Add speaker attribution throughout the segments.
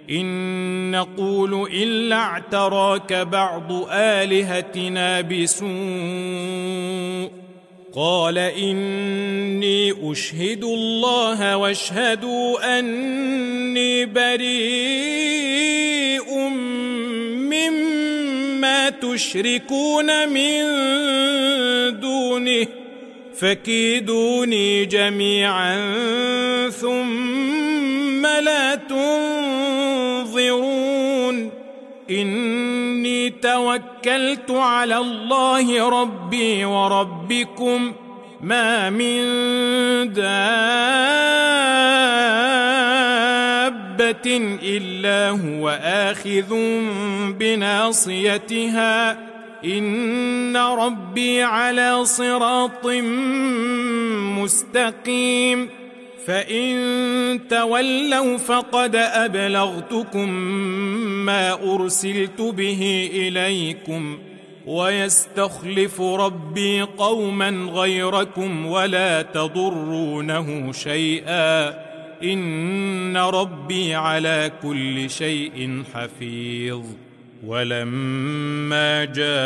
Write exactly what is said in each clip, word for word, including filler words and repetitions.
Speaker 1: إن نقول إلا اعتراك بعض آلهتنا بسوء قال إني أشهد الله واشهدوا أني بريء مما تشركون من دونه فكيدوني جميعا ثم لا تنظرون إني توكلت على الله ربي وربكم ما من دابة إلا هو آخذ بناصيتها إن ربي على صراط مستقيم فإن تولوا فقد أبلغتكم ما أرسلت به إليكم ويستخلف ربي قوما غيركم ولا تضرونه شيئا إن ربي على كل شيء حفيظ ولما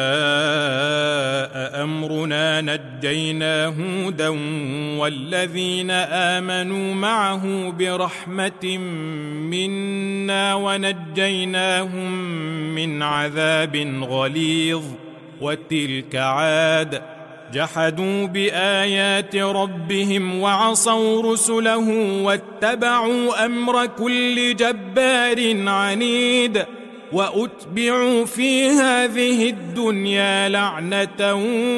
Speaker 1: جاء أمرنا نجينا هودا والذين آمنوا معه برحمة منا ونجيناهم من عذاب غليظ وتلك عاد جحدوا بآيات ربهم وعصوا رسله واتبعوا أمر كل جبار عنيد وأتبعوا في هذه الدنيا لعنة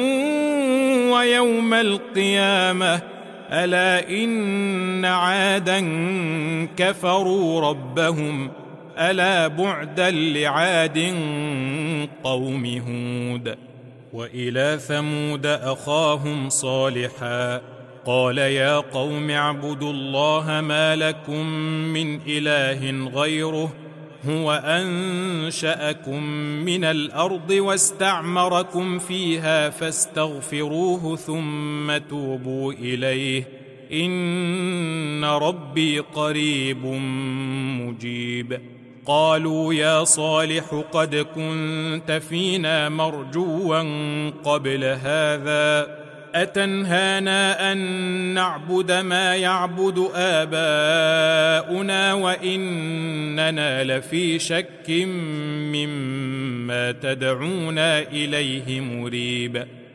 Speaker 1: ويوم القيامة ألا إن عادا كفروا ربهم ألا بعدا لعاد قوم هود وإلى ثمود أخاهم صالحا قال يا قوم اعبدوا الله ما لكم من إله غيره هو أنشأكم من الأرض واستعمركم فيها فاستغفروه ثم توبوا إليه إن ربي قريب مجيب قالوا يا صالح قد كنت فينا مرجوا قبل هذا أتنهانا أن نعبد ما يعبد آباؤنا وإننا لفي شك مما تدعونا إليه مريب